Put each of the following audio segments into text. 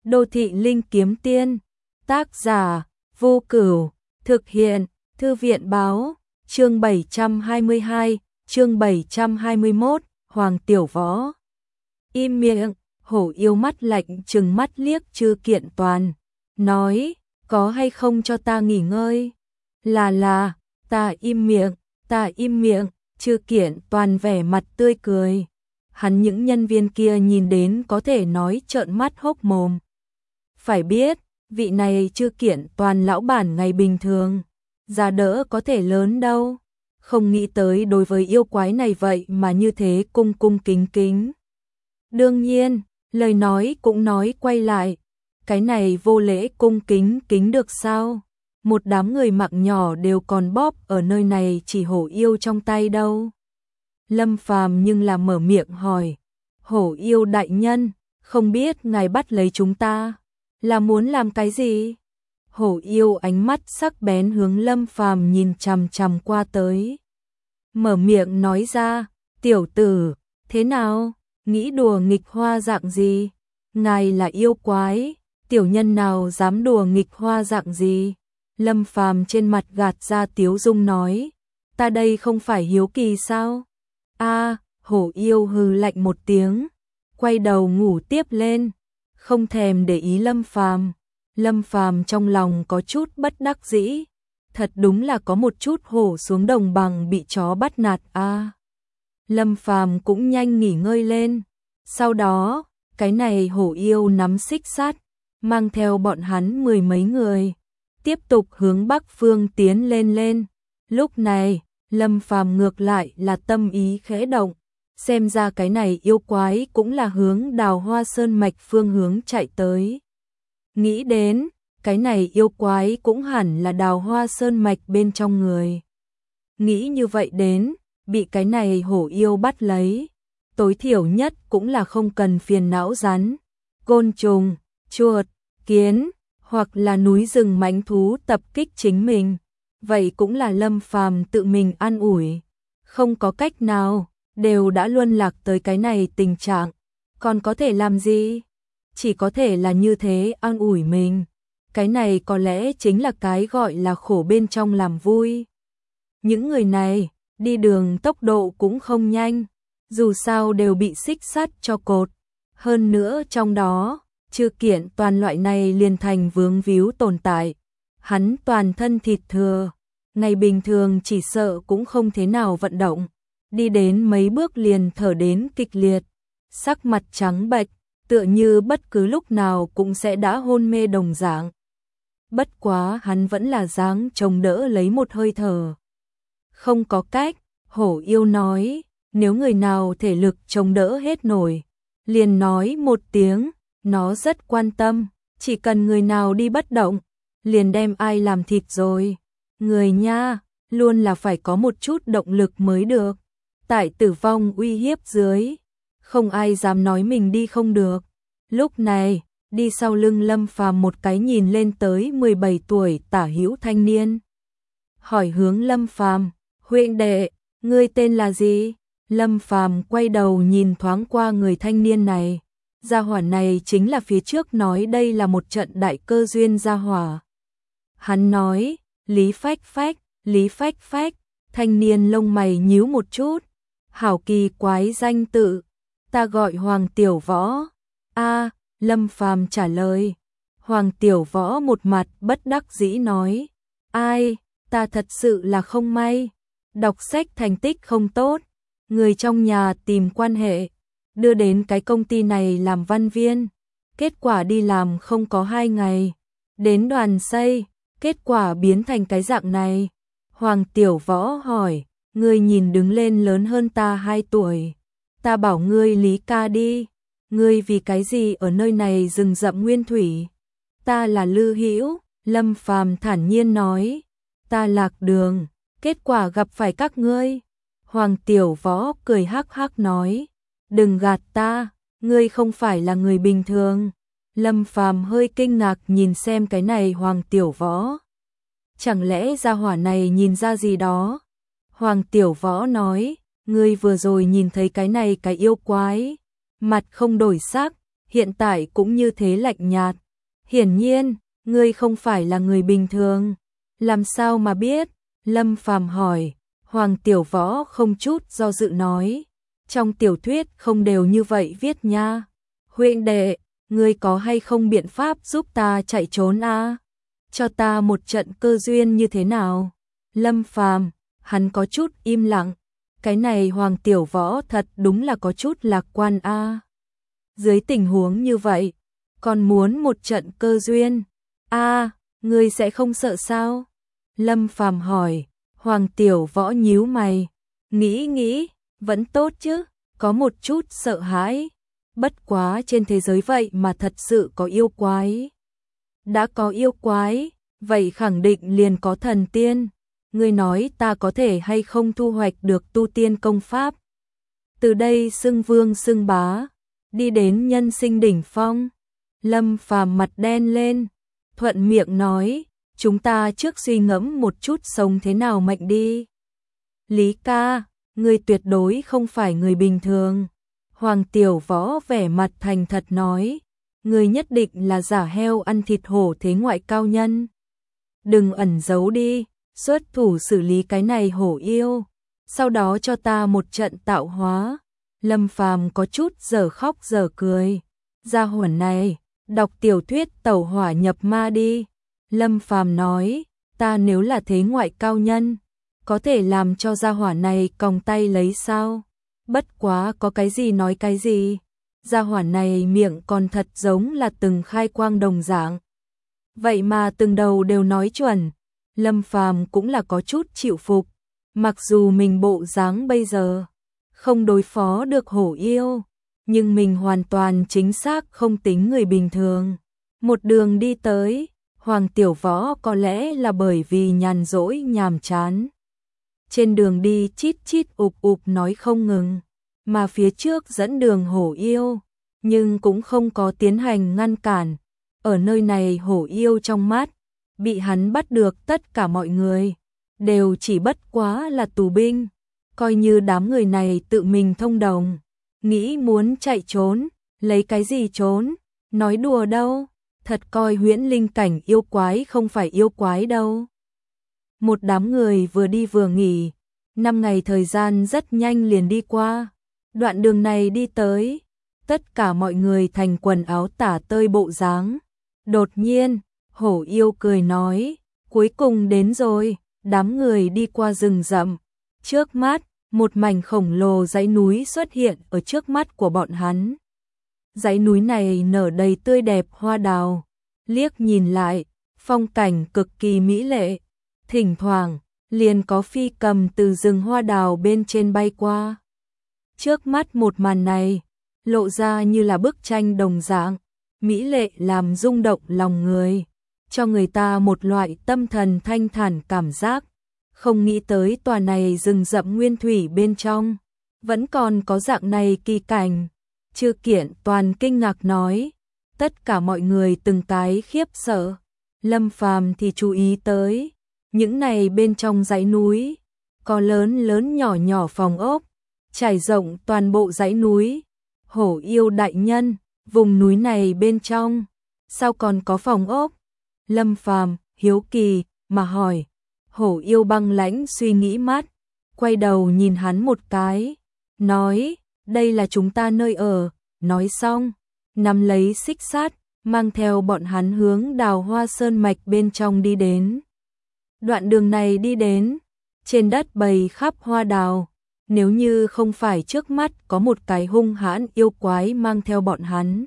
Đô thị linh kiếm tiên. Tác giả Vô Cửu. Thực hiện Thư viện báo. Chương 722, chương 721, Hoàng Tiểu Võ. Im miệng. Hổ yêu mắt lạnh trừng mắt liếc Trư Kiện Toàn, nói, có hay không cho ta nghỉ ngơi? Là, ta im miệng, Trư Kiện Toàn vẻ mặt tươi cười. Hắn những nhân viên kia nhìn đến có thể nói trợn mắt hốc mồm. Phải biết, vị này Trư Kiện Toàn lão bản ngày bình thường, giá đỡ có thể lớn đâu. Không nghĩ tới đối với yêu quái này vậy mà như thế cung cung kính kính. Đương nhiên, lời nói cũng nói quay lại, cái này vô lễ cung kính kính được sao? Một đám người mạng nhỏ đều còn bóp ở nơi này chỉ hổ yêu trong tay đâu. Lâm Phàm nhưng là mở miệng hỏi, hổ yêu đại nhân, không biết ngài bắt lấy chúng ta là muốn làm cái gì? Hổ yêu ánh mắt sắc bén hướng Lâm Phàm nhìn chằm chằm qua tới. Mở miệng nói ra, tiểu tử, thế nào, nghĩ đùa nghịch hoa dạng gì? Ngài là yêu quái, tiểu nhân nào dám đùa nghịch hoa dạng gì? Lâm Phàm trên mặt gạt ra tiếu dung nói, ta đây không phải hiếu kỳ sao? Hổ yêu hừ lạnh một tiếng, quay đầu ngủ tiếp lên, không thèm để ý Lâm Phàm. Lâm Phàm trong lòng có chút bất đắc dĩ, thật đúng là có một chút hổ xuống đồng bằng bị chó bắt nạt a. Lâm Phàm cũng nhanh nghỉ ngơi lên, sau đó, cái này hổ yêu nắm xích sắt, mang theo bọn hắn mười mấy người, tiếp tục hướng bắc phương tiến lên. Lúc này, Lâm Phàm ngược lại là tâm ý khẽ động, xem ra cái này yêu quái cũng là hướng Đào Hoa Sơn mạch phương hướng chạy tới. Nghĩ đến, cái này yêu quái cũng hẳn là Đào Hoa Sơn mạch bên trong người. Nghĩ như vậy đến, bị cái này hổ yêu bắt lấy, tối thiểu nhất cũng là không cần phiền não rắn, côn trùng, chuột, kiến, hoặc là núi rừng mãnh thú tập kích chính mình. Vậy cũng là Lâm Phàm tự mình an ủi, không có cách nào, đều đã luân lạc tới cái này tình trạng, còn có thể làm gì? Chỉ có thể là như thế an ủi mình. Cái này có lẽ chính là cái gọi là khổ bên trong làm vui. Những người này, đi đường tốc độ cũng không nhanh, dù sao đều bị xích sắt cho cột. Hơn nữa trong đó, Trư Kiện Toàn loại này liền thành vướng víu tồn tại. Hắn toàn thân thịt thừa, ngày bình thường chỉ sợ cũng không thế nào vận động, đi đến mấy bước liền thở đến kịch liệt, sắc mặt trắng bệch, tựa như bất cứ lúc nào cũng sẽ đã hôn mê đồng dạng. Bất quá hắn vẫn là dáng chống đỡ lấy một hơi thở. Không có cách, hổ yêu nói, nếu người nào thể lực chống đỡ hết nổi, liền nói một tiếng, nó rất quan tâm, chỉ cần người nào đi bất động, liền đem ai làm thịt rồi. Người nha, luôn là phải có một chút động lực mới được. Tại tử vong uy hiếp dưới, không ai dám nói mình đi không được. Lúc này, đi sau lưng Lâm Phàm một cái nhìn lên tới 17 tuổi tả hữu thanh niên. Hỏi hướng Lâm Phàm, huynh đệ, ngươi tên là gì? Lâm Phàm quay đầu nhìn thoáng qua người thanh niên này. Gia hỏa này chính là phía trước nói đây là một trận đại cơ duyên gia hỏa. Hắn nói, Lý Phách Phách, thanh niên lông mày nhíu một chút. Hảo kỳ quái danh tự, ta gọi Hoàng Tiểu Võ. Lâm Phàm trả lời. Hoàng Tiểu Võ một mặt bất đắc dĩ nói, ai, ta thật sự là không may, đọc sách thành tích không tốt, người trong nhà tìm quan hệ, đưa đến cái công ty này làm văn viên, kết quả đi làm không có 2 ngày, đến đoàn xây, kết quả biến thành cái dạng này. Hoàng Tiểu Võ hỏi, ngươi nhìn đứng lên lớn hơn ta 2 tuổi, ta bảo ngươi Lý ca đi, ngươi vì cái gì ở nơi này rừng rậm nguyên thủy? Ta là Lư Hữu. Lâm Phàm thản nhiên nói, ta lạc đường, kết quả gặp phải các ngươi. Hoàng Tiểu Võ cười hắc hắc nói, đừng gạt ta, ngươi không phải là người bình thường. Lâm Phàm hơi kinh ngạc nhìn xem cái này Hoàng Tiểu Võ. Chẳng lẽ gia hỏa này nhìn ra gì đó? Hoàng Tiểu Võ nói, ngươi vừa rồi nhìn thấy cái này cái yêu quái, mặt không đổi sắc, hiện tại cũng như thế lạnh nhạt. Hiển nhiên, ngươi không phải là người bình thường. Làm sao mà biết? Lâm Phàm hỏi. Hoàng Tiểu Võ không chút do dự nói. Trong tiểu thuyết không đều như vậy viết nha. Huynh đệ, ngươi có hay không biện pháp giúp ta chạy trốn a? Cho ta một trận cơ duyên như thế nào? Lâm Phàm, hắn có chút im lặng. Cái này Hoàng Tiểu Võ thật đúng là có chút lạc quan a. Dưới tình huống như vậy, còn muốn một trận cơ duyên. A, ngươi sẽ không sợ sao? Lâm Phàm hỏi. Hoàng Tiểu Võ nhíu mày, nghĩ, vẫn tốt chứ, có một chút sợ hãi. Bất quá trên thế giới vậy mà thật sự có yêu quái. Đã có yêu quái, vậy khẳng định liền có thần tiên. Ngươi nói ta có thể hay không thu hoạch được tu tiên công pháp? Từ đây xưng vương xưng bá, đi đến nhân sinh đỉnh phong. Lâm Phàm mặt đen lên, thuận miệng nói, chúng ta trước suy ngẫm một chút sống thế nào mệnh đi. Lý ca, ngươi tuyệt đối không phải người bình thường. Hoàng Tiểu Võ vẻ mặt thành thật nói, ngươi nhất định là giả heo ăn thịt hổ thế ngoại cao nhân. Đừng ẩn giấu đi, xuất thủ xử lý cái này hổ yêu, sau đó cho ta một trận tạo hóa. Lâm Phàm có chút giờ khóc giờ cười. Gia hỏa này, đọc tiểu thuyết tẩu hỏa nhập ma đi. Lâm Phàm nói, ta nếu là thế ngoại cao nhân, có thể làm cho gia hỏa này còng tay lấy sao? Bất quá có cái gì nói cái gì. Gia hỏa này miệng còn thật giống là từng khai quang đồng dạng. Vậy mà từng đầu đều nói chuẩn. Lâm Phàm cũng là có chút chịu phục. Mặc dù mình bộ dáng bây giờ không đối phó được hổ yêu, nhưng mình hoàn toàn chính xác không tính người bình thường. Một đường đi tới, Hoàng Tiểu Võ có lẽ là bởi vì nhàn rỗi nhàm chán. Trên đường đi chít chít ụp ụp nói không ngừng, mà phía trước dẫn đường hổ yêu, nhưng cũng không có tiến hành ngăn cản. Ở nơi này hổ yêu trong mắt, bị hắn bắt được tất cả mọi người, đều chỉ bất quá là tù binh. Coi như đám người này tự mình thông đồng, nghĩ muốn chạy trốn, lấy cái gì trốn, nói đùa đâu, thật coi huyễn linh cảnh yêu quái không phải yêu quái đâu. Một đám người vừa đi vừa nghỉ, 5 ngày thời gian rất nhanh liền đi qua. Đoạn đường này đi tới, tất cả mọi người thành quần áo tả tơi bộ dáng. Đột nhiên, hổ yêu cười nói, cuối cùng đến rồi. Đám người đi qua rừng rậm, trước mắt, một mảnh khổng lồ dãy núi xuất hiện ở trước mắt của bọn hắn. Dãy núi này nở đầy tươi đẹp hoa đào, liếc nhìn lại, phong cảnh cực kỳ mỹ lệ. Thỉnh thoảng, liền có phi cầm từ rừng hoa đào bên trên bay qua. Trước mắt một màn này, lộ ra như là bức tranh đồng dạng, mỹ lệ làm rung động lòng người, cho người ta một loại tâm thần thanh thản cảm giác. Không nghĩ tới tòa này rừng rậm nguyên thủy bên trong, vẫn còn có dạng này kỳ cảnh. Chư Kiện toàn kinh ngạc nói, tất cả mọi người từng cái khiếp sợ. Lâm Phàm thì chú ý tới, những này bên trong dãy núi, có lớn lớn nhỏ nhỏ phòng ốc, trải rộng toàn bộ dãy núi. Hổ yêu đại nhân, vùng núi này bên trong, sao còn có phòng ốc? Lâm Phàm hiếu kỳ mà hỏi. Hổ yêu băng lãnh suy nghĩ mát, quay đầu nhìn hắn một cái, nói, đây là chúng ta nơi ở. Nói xong, nắm lấy xích sắt, mang theo bọn hắn hướng Đào Hoa Sơn mạch bên trong đi đến. Đoạn đường này đi đến, trên đất bày khắp hoa đào, nếu như không phải trước mắt có một cái hung hãn yêu quái mang theo bọn hắn.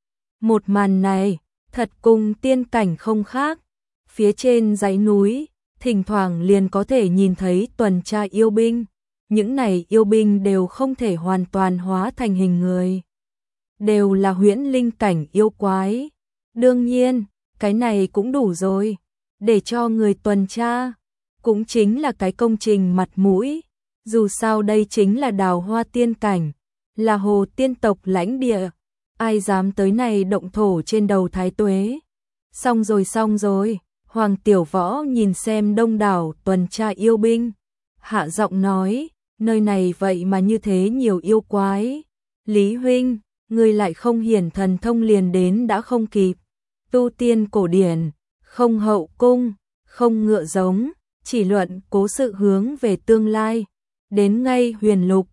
Một màn này, thật cùng tiên cảnh không khác. Phía trên dãy núi, thỉnh thoảng liền có thể nhìn thấy tuần tra yêu binh. Những này yêu binh đều không thể hoàn toàn hóa thành hình người, đều là huyễn linh cảnh yêu quái. Đương nhiên, cái này cũng đủ rồi, để cho người tuần tra, cũng chính là cái công trình mặt mũi. Dù sao đây chính là Đào Hoa tiên cảnh, là hồ tiên tộc lãnh địa, ai dám tới này động thổ trên đầu Thái Tuế. Xong rồi, Hoàng Tiểu Võ nhìn xem đông đảo tuần tra yêu binh, hạ giọng nói, nơi này vậy mà như thế nhiều yêu quái. Lý huynh, người lại không hiển thần thông liền đến đã không kịp. Tu tiên cổ điển, không hậu cung, không ngựa giống, chỉ luận cố sự hướng về tương lai. Đến ngay huyền lục,